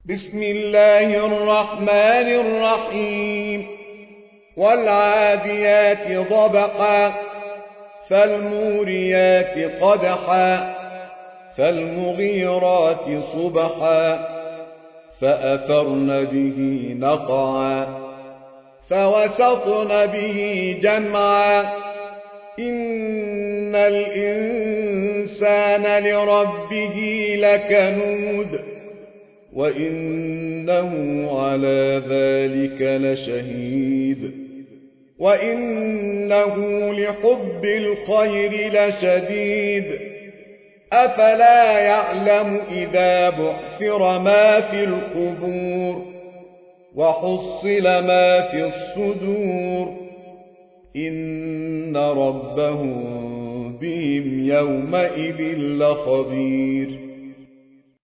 بسم الله الرحمن الرحيم والعاديات ضبحا فالموريات قدحا فالمغيرات صبحا فأثرن به نقعا فوسطن به جمعا إن الإنسان لربه لكنود وإنه على ذلك لشهيد وإنه لحب الخير لشديد أفلا يعلم إذا بعثر ما في القبور وحصل ما في الصدور إن ربهم بهم يومئذ لخبير